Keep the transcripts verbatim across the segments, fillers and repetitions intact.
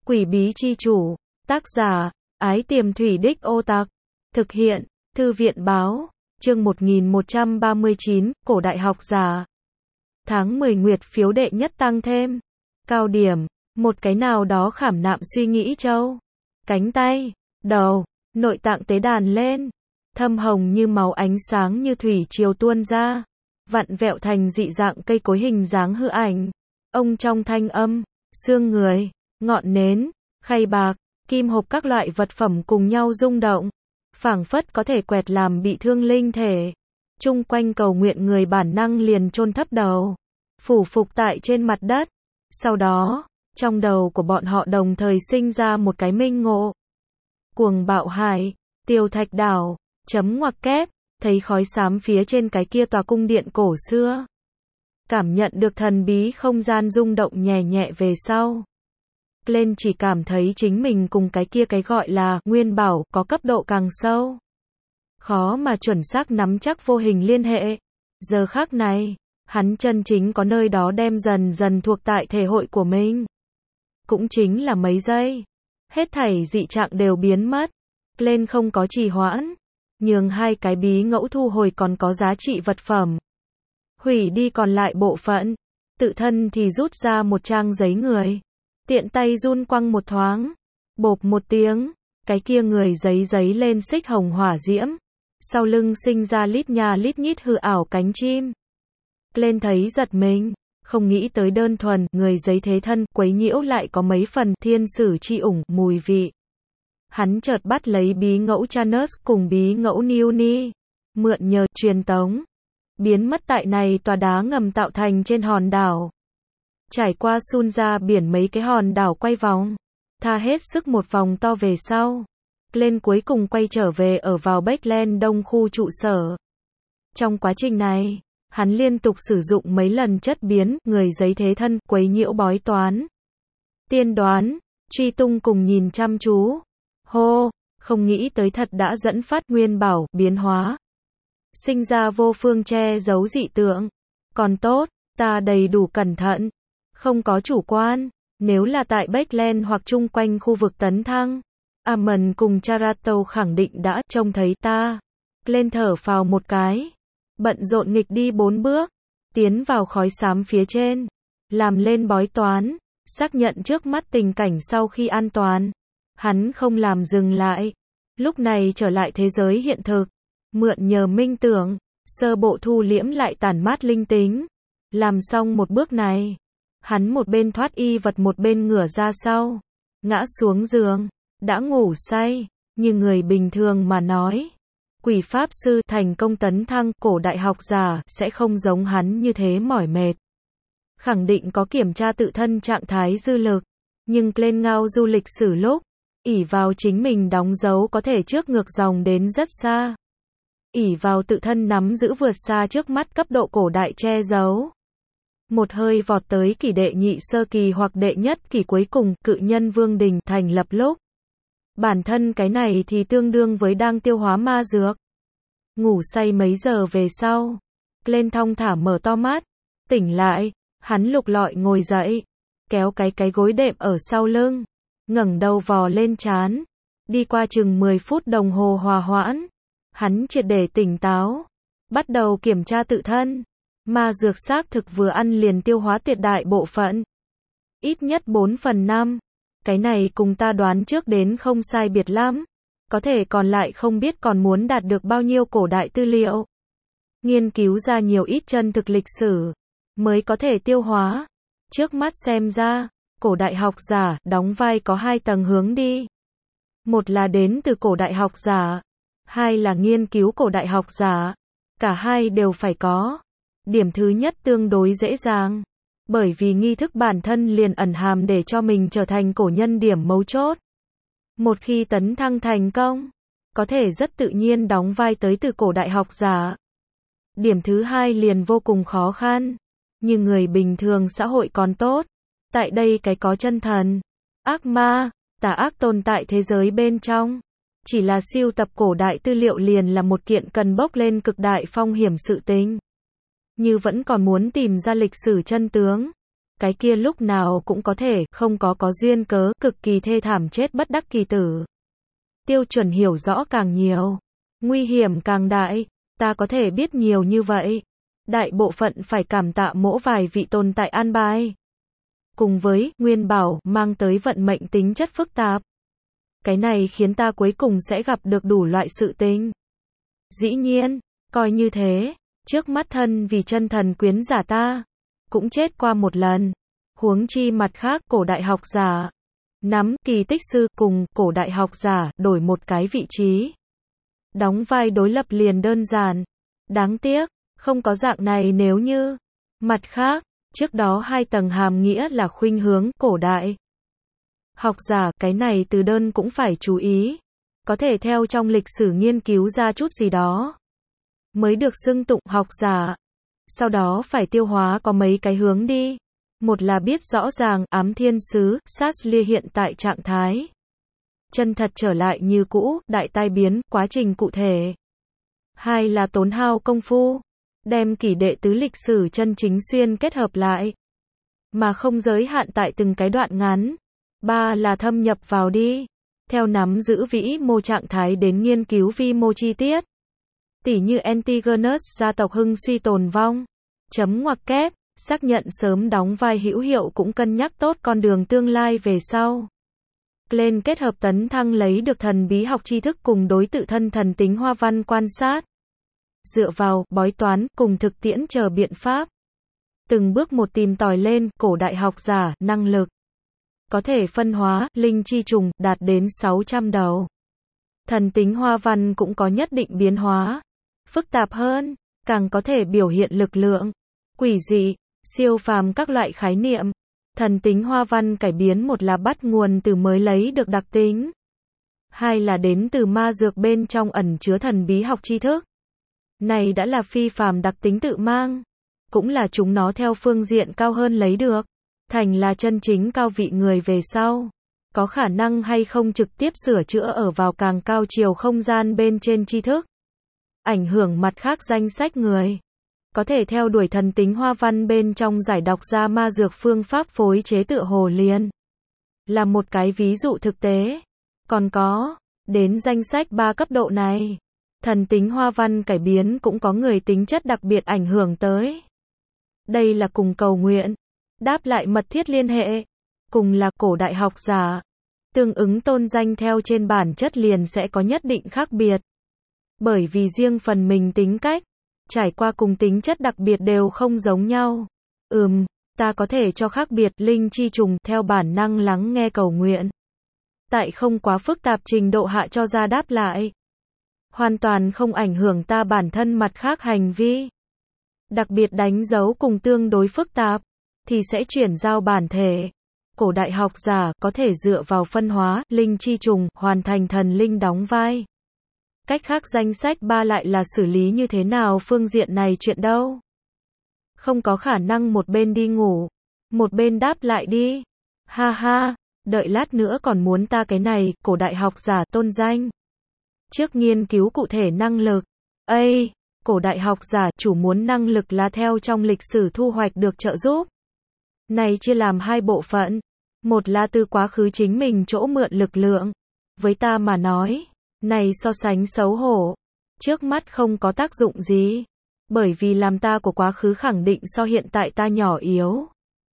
Quỷ bí chi chủ, tác giả, Ái Tiềm Thủy Đích Ô Tặc, thực hiện, Thư viện báo, chương một nghìn một trăm ba mươi chín, cổ đại học giả. Tháng mười nguyệt phiếu đệ nhất tăng thêm. Cao điểm, một cái nào đó khảm nạm suy nghĩ châu. Cánh tay, đầu, nội tạng tế đàn lên. Thâm hồng như máu, ánh sáng như thủy triều tuôn ra. Vặn vẹo thành dị dạng cây cối hình dáng hư ảnh. Ông trong thanh âm, xương người, ngọn nến, khay bạc, kim hộp các loại vật phẩm cùng nhau rung động. Phảng phất có thể quẹt làm bị thương linh thể. Chung quanh cầu nguyện người bản năng liền chôn thấp đầu. Phủ phục tại trên mặt đất. Sau đó, trong đầu của bọn họ đồng thời sinh ra một cái minh ngộ. Cuồng bạo hải, tiêu thạch đảo, chấm ngoặc kép, thấy khói xám phía trên cái kia tòa cung điện cổ xưa. Cảm nhận được thần bí không gian rung động nhẹ nhẹ về sau. Lên chỉ cảm thấy chính mình cùng cái kia cái gọi là nguyên bảo có cấp độ càng sâu. Khó mà chuẩn xác nắm chắc vô hình liên hệ. Giờ khắc này, hắn chân chính có nơi đó đem dần dần thuộc tại thể hội của mình. Cũng chính là mấy giây. Hết thảy dị trạng đều biến mất. Lên không có trì hoãn. Nhường hai cái bí ngẫu thu hồi còn có giá trị vật phẩm. Hủy đi còn lại bộ phận. Tự thân thì rút ra một trang giấy người. Tiện tay run quăng một thoáng. Bộp một tiếng. Cái kia người giấy giấy lên xích hồng hỏa diễm. Sau lưng sinh ra lít nha lít nhít hư ảo cánh chim. Lên thấy giật mình. Không nghĩ tới đơn thuần người giấy thế thân quấy nhiễu lại có mấy phần thiên sử chi ủng mùi vị. Hắn chợt bắt lấy bí ngẫu Chanus cùng bí ngẫu Niuni. Mượn nhờ truyền tống. Biến mất tại này tòa đá ngầm tạo thành trên hòn đảo. Trải qua sun ra biển mấy cái hòn đảo quay vòng. Tha hết sức một vòng to về sau. Lên cuối cùng quay trở về ở vào Backland Đông khu trụ sở. Trong quá trình này, hắn liên tục sử dụng mấy lần chất biến, người giấy thế thân, quấy nhiễu bói toán. Tiên đoán, truy tung cùng nhìn chăm chú. Hô, không nghĩ tới thật đã dẫn phát nguyên bảo, biến hóa. Sinh ra vô phương che giấu dị tượng. Còn tốt, ta đầy đủ cẩn thận. Không có chủ quan. Nếu là tại Backland hoặc chung quanh khu vực tấn thăng, Amon cùng Charato khẳng định đã trông thấy ta. Lên thở phào một cái. Bận rộn nghịch đi bốn bước. Tiến vào khói xám phía trên. Làm lên bói toán. Xác nhận trước mắt tình cảnh sau khi an toàn. Hắn không làm dừng lại. Lúc này trở lại thế giới hiện thực. Mượn nhờ minh tưởng. Sơ bộ thu liễm lại tản mát linh tính. Làm xong một bước này. Hắn một bên thoát y vật một bên ngửa ra sau. Ngã xuống giường. Đã ngủ say. Như người bình thường mà nói. Quỷ pháp sư thành công tấn thăng cổ đại học giả sẽ không giống hắn như thế mỏi mệt. Khẳng định có kiểm tra tự thân trạng thái dư lực. Nhưng lên ngao du lịch sử lúc. ỷ vào chính mình đóng dấu có thể trước ngược dòng đến rất xa. ỷ vào tự thân nắm giữ vượt xa trước mắt cấp độ cổ đại che giấu. Một hơi vọt tới kỷ đệ nhị sơ kỳ hoặc đệ nhất kỳ cuối cùng, cự nhân vương đình thành lập lúc. Bản thân cái này thì tương đương với đang tiêu hóa ma dược. Ngủ say mấy giờ về sau. Lên thong thả mở to mắt. Tỉnh lại. Hắn lục lọi ngồi dậy. Kéo cái cái gối đệm ở sau lưng. Ngẩng đầu vò lên trán. Đi qua chừng mười phút đồng hồ hòa hoãn. Hắn triệt để tỉnh táo. Bắt đầu kiểm tra tự thân. Ma dược xác thực vừa ăn liền tiêu hóa tuyệt đại bộ phận. Ít nhất bốn phần năm. Cái này cùng ta đoán trước đến không sai biệt lắm. Có thể còn lại không biết còn muốn đạt được bao nhiêu cổ đại tư liệu. Nghiên cứu ra nhiều ít chân thực lịch sử. Mới có thể tiêu hóa. Trước mắt xem ra, cổ đại học giả đóng vai có hai tầng hướng đi. Một là đến từ cổ đại học giả. Hai là nghiên cứu cổ đại học giả. Cả hai đều phải có. Điểm thứ nhất tương đối dễ dàng. Bởi vì nghi thức bản thân liền ẩn hàm để cho mình trở thành cổ nhân điểm mấu chốt. Một khi tấn thăng thành công, có thể rất tự nhiên đóng vai tới từ cổ đại học giả. Điểm thứ hai liền vô cùng khó khăn. Nhưng người bình thường xã hội còn tốt. Tại đây cái có chân thần, ác ma, tà ác tồn tại thế giới bên trong. Chỉ là siêu tập cổ đại tư liệu liền là một kiện cần bốc lên cực đại phong hiểm sự tình. Như vẫn còn muốn tìm ra lịch sử chân tướng. cái kia lúc nào cũng có thể, không có có duyên cớ, cực kỳ thê thảm chết bất đắc kỳ tử. Tiêu chuẩn hiểu rõ càng nhiều, nguy hiểm càng đại, ta có thể biết nhiều như vậy. Đại bộ phận phải cảm tạ mỗi vài vị tồn tại an bài. Cùng với, nguyên bảo, mang tới vận mệnh tính chất phức tạp. Cái này khiến ta cuối cùng sẽ gặp được đủ loại sự tình. Dĩ nhiên, coi như thế, trước mắt thân vì chân thần quyến giả ta, cũng chết qua một lần. Huống chi mặt khác, cổ đại học giả, nắm, kỳ tích sư, cùng, cổ đại học giả, đổi một cái vị trí. Đóng vai đối lập liền đơn giản. Đáng tiếc, không có dạng này nếu như. Mặt khác, trước đó hai tầng hàm nghĩa là khuynh hướng, cổ đại. Học giả, cái này từ đơn cũng phải chú ý. Có thể theo trong lịch sử nghiên cứu ra chút gì đó. Mới được xưng tụng học giả. Sau đó phải tiêu hóa có mấy cái hướng đi. Một là biết rõ ràng, ám thiên sứ, sát lia hiện tại trạng thái. Chân thật trở lại như cũ, đại tai biến, quá trình cụ thể. Hai là tốn hao công phu. Đem kỷ đệ tứ lịch sử chân chính xuyên kết hợp lại. Mà không giới hạn tại từng cái đoạn ngắn. Ba là thâm nhập vào đi. Theo nắm giữ vĩ mô trạng thái đến nghiên cứu vi mô chi tiết. Tỉ như Antigonus gia tộc hưng suy tồn vong. Chấm ngoặc kép, xác nhận sớm đóng vai hữu hiệu cũng cân nhắc tốt con đường tương lai về sau. Lên kết hợp tấn thăng lấy được thần bí học tri thức cùng đối tự thân thần tính hoa văn quan sát. Dựa vào, bói toán, cùng thực tiễn chờ biện pháp. Từng bước một tìm tòi lên, cổ đại học giả, năng lực. Có thể phân hóa, linh chi trùng, đạt đến sáu trăm đầu. Thần tính hoa văn cũng có nhất định biến hóa. Phức tạp hơn, càng có thể biểu hiện lực lượng, quỷ dị, siêu phàm các loại khái niệm. Thần tính hoa văn cải biến một là bắt nguồn từ mới lấy được đặc tính. Hai là đến từ ma dược bên trong ẩn chứa thần bí học tri thức. Này đã là phi phàm đặc tính tự mang. Cũng là chúng nó theo phương diện cao hơn lấy được. Thành là chân chính cao vị người về sau. Có khả năng hay không trực tiếp sửa chữa ở vào càng cao chiều không gian bên trên tri thức. Ảnh hưởng mặt khác danh sách người. Có thể theo đuổi thần tính hoa văn bên trong giải đọc ra ma dược phương pháp phối chế tựa hồ liền. Là một cái ví dụ thực tế. Còn có, đến danh sách ba cấp độ này. Thần tính hoa văn cải biến cũng có người tính chất đặc biệt ảnh hưởng tới. Đây là cùng cầu nguyện. Đáp lại mật thiết liên hệ. Cùng là cổ đại học giả. Tương ứng tôn danh theo trên bản chất liền sẽ có nhất định khác biệt. Bởi vì riêng phần mình tính cách, trải qua cùng tính chất đặc biệt đều không giống nhau. Ừm, ta có thể cho khác biệt linh chi trùng theo bản năng lắng nghe cầu nguyện. Tại không quá phức tạp trình độ hạ cho ra đáp lại. Hoàn toàn không ảnh hưởng ta bản thân mặt khác hành vi. Đặc biệt đánh dấu cùng tương đối phức tạp, thì sẽ chuyển giao bản thể. Cổ đại học giả có thể dựa vào phân hóa, linh chi trùng, hoàn thành thần linh đóng vai. Cách khác danh sách ba lại là xử lý như thế nào phương diện này chuyện đâu. Không có khả năng một bên đi ngủ, một bên đáp lại đi. Ha ha, đợi lát nữa còn muốn ta cái này, cổ đại học giả tôn danh. Trước nghiên cứu cụ thể năng lực. Ây, cổ đại học giả chủ muốn năng lực là theo trong lịch sử thu hoạch được trợ giúp. Này chia làm hai bộ phận. Một là từ quá khứ chính mình chỗ mượn lực lượng. Với ta mà nói, này so sánh xấu hổ. Trước mắt không có tác dụng gì. Bởi vì làm ta của quá khứ khẳng định so hiện tại ta nhỏ yếu.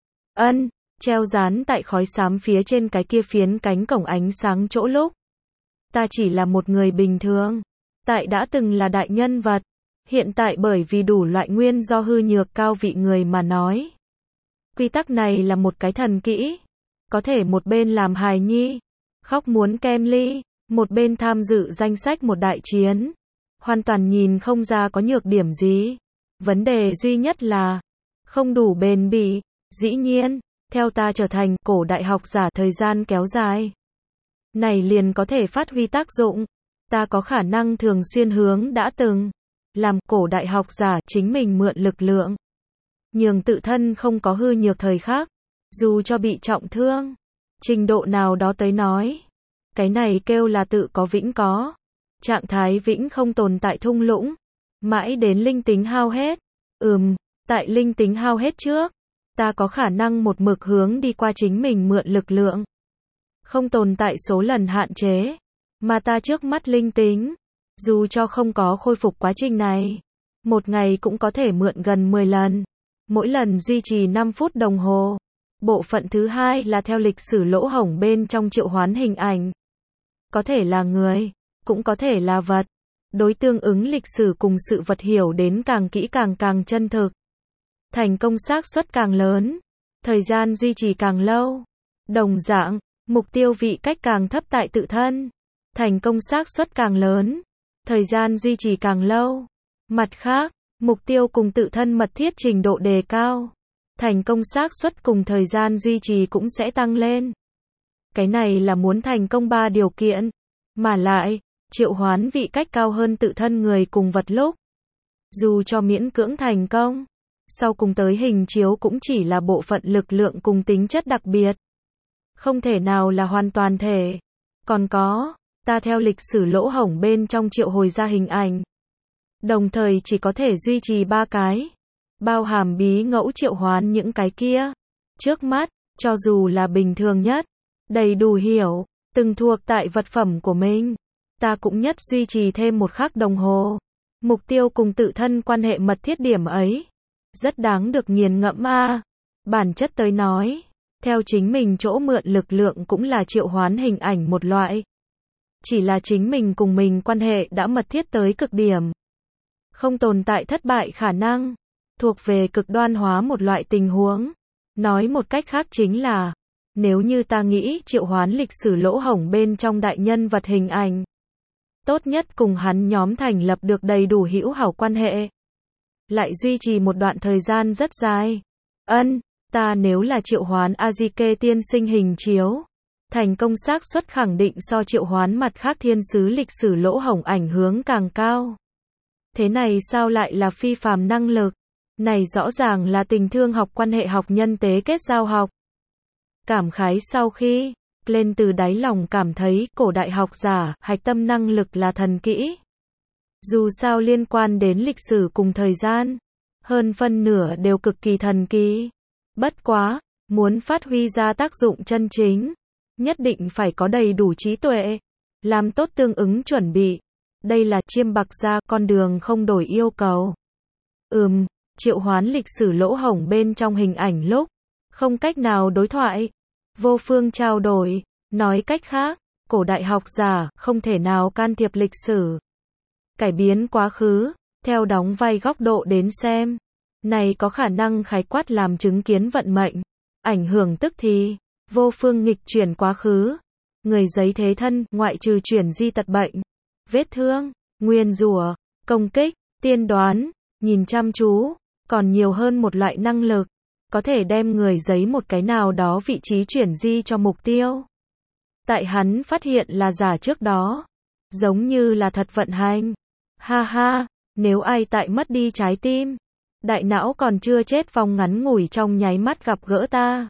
Ân, treo dán tại khói xám phía trên cái kia phiến cánh cổng ánh sáng chỗ lúc. Ta chỉ là một người bình thường. Tại đã từng là đại nhân vật. Hiện tại bởi vì đủ loại nguyên do hư nhược cao vị người mà nói. Quy tắc này là một cái thần kỹ. Có thể một bên làm hài nhi, khóc muốn kem ly, một bên tham dự danh sách một đại chiến. Hoàn toàn nhìn không ra có nhược điểm gì. Vấn đề duy nhất là không đủ bền bỉ. Dĩ nhiên, theo ta trở thành cổ đại học giả thời gian kéo dài. Này liền có thể phát huy tác dụng. Ta có khả năng thường xuyên hướng đã từng làm cổ đại học giả chính mình mượn lực lượng. Nhường tự thân không có hư nhược thời khắc. Dù cho bị trọng thương. Trình độ nào đó tới nói. Cái này kêu là tự có vĩnh có. Trạng thái vĩnh không tồn tại thung lũng. Mãi đến linh tính hao hết. Ừm, tại linh tính hao hết trước. Ta có khả năng một mực hướng đi qua chính mình mượn lực lượng. Không tồn tại số lần hạn chế. Mà ta trước mắt linh tính. Dù cho không có khôi phục quá trình này. Một ngày cũng có thể mượn gần mười lần. Mỗi lần duy trì năm phút đồng hồ. Bộ phận thứ hai là theo lịch sử lỗ hổng bên trong triệu hoán hình ảnh. Có thể là người, cũng có thể là vật. Đối tương ứng lịch sử cùng sự vật hiểu đến càng kỹ càng càng chân thực. Thành công xác suất càng lớn. Thời gian duy trì càng lâu. Đồng dạng, mục tiêu vị cách càng thấp tại tự thân. Thành công xác suất càng lớn. Thời gian duy trì càng lâu. Mặt khác, mục tiêu cùng tự thân mật thiết trình độ đề cao. Thành công xác suất cùng thời gian duy trì cũng sẽ tăng lên. Cái này là muốn thành công ba điều kiện. Mà lại, triệu hoán vị cách cao hơn tự thân người cùng vật lúc. Dù cho miễn cưỡng thành công, sau cùng tới hình chiếu cũng chỉ là bộ phận lực lượng cùng tính chất đặc biệt. Không thể nào là hoàn toàn thể. Còn có, ta theo lịch sử lỗ hổng bên trong triệu hồi ra hình ảnh. Đồng thời chỉ có thể duy trì ba cái. Bao hàm bí ngẫu triệu hoán những cái kia. Trước mắt, cho dù là bình thường nhất, đầy đủ hiểu, từng thuộc tại vật phẩm của mình. Ta cũng nhất duy trì thêm một khắc đồng hồ. Mục tiêu cùng tự thân quan hệ mật thiết điểm ấy. Rất đáng được nghiền ngẫm a. Bản chất tới nói, theo chính mình chỗ mượn lực lượng cũng là triệu hoán hình ảnh một loại. Chỉ là chính mình cùng mình quan hệ đã mật thiết tới cực điểm. Không tồn tại thất bại khả năng. Thuộc về cực đoan hóa một loại tình huống. Nói một cách khác chính là, nếu như ta nghĩ triệu hoán lịch sử lỗ hổng bên trong đại nhân vật hình ảnh. Tốt nhất cùng hắn nhóm thành lập được đầy đủ hữu hảo quan hệ. Lại duy trì một đoạn thời gian rất dài. Ân, ta nếu là triệu hoán Azike tiên sinh hình chiếu. Thành công xác suất khẳng định so triệu hoán mặt khác thiên sứ lịch sử lỗ hổng ảnh hướng càng cao. Thế này sao lại là phi phàm năng lực? Này rõ ràng là tình thương học quan hệ học nhân tế kết giao học. Cảm khái sau khi, lên từ đáy lòng cảm thấy cổ đại học giả, hạch tâm năng lực là thần kỹ. Dù sao liên quan đến lịch sử cùng thời gian, hơn phân nửa đều cực kỳ thần kỳ. Bất quá, muốn phát huy ra tác dụng chân chính, nhất định phải có đầy đủ trí tuệ, làm tốt tương ứng chuẩn bị. Đây là chiêm bạc ra con đường không đổi yêu cầu. Ừm, triệu hoán lịch sử lỗ hổng bên trong hình ảnh lúc, không cách nào đối thoại, vô phương trao đổi, nói cách khác, cổ đại học giả không thể nào can thiệp lịch sử. Cải biến quá khứ, theo đóng vai góc độ đến xem, này có khả năng khái quát làm chứng kiến vận mệnh, ảnh hưởng tức thì, vô phương nghịch chuyển quá khứ. Người giấy thế thân, ngoại trừ chuyển di tật bệnh, vết thương, nguyên rủa, công kích, tiên đoán, nhìn chăm chú, còn nhiều hơn một loại năng lực, có thể đem người giấy một cái nào đó vị trí chuyển di cho mục tiêu. Tại hắn phát hiện là giả trước đó, giống như là thật vận hành. Ha ha, nếu ai tại mất đi trái tim, đại não còn chưa chết vòng ngắn ngủi trong nháy mắt gặp gỡ ta.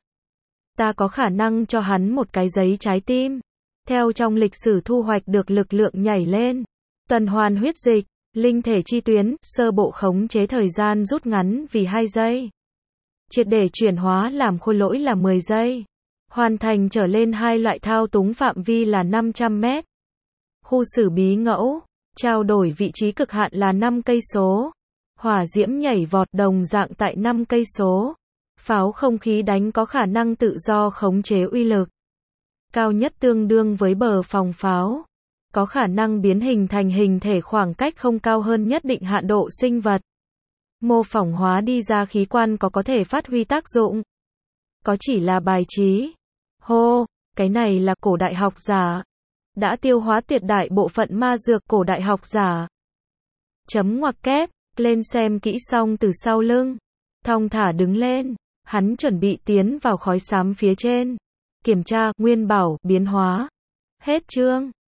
Ta có khả năng cho hắn một cái giấy trái tim. Theo trong lịch sử thu hoạch được lực lượng nhảy lên. Tuần hoàn huyết dịch, linh thể chi tuyến, sơ bộ khống chế thời gian rút ngắn vì hai giây. Triệt để chuyển hóa làm khôi lỗi là mười giây. Hoàn thành trở lên hai loại thao túng phạm vi là năm trăm mét. Khu xử bí ngẫu, trao đổi vị trí cực hạn là năm cây số. Hỏa diễm nhảy vọt đồng dạng tại năm cây số. Pháo không khí đánh có khả năng tự do khống chế uy lực. Cao nhất tương đương với bờ phòng pháo. Có khả năng biến hình thành hình thể khoảng cách không cao hơn nhất định hạn độ sinh vật. Mô phỏng hóa đi ra khí quan có có thể phát huy tác dụng. Có chỉ là bài trí. Hô, cái này là cổ đại học giả. Đã tiêu hóa tuyệt đại bộ phận ma dược cổ đại học giả. Chấm ngoặc kép, lên xem kỹ xong từ sau lưng. Thong thả đứng lên, hắn chuẩn bị tiến vào khói xám phía trên. Kiểm tra, nguyên bảo, biến hóa. Hết chương.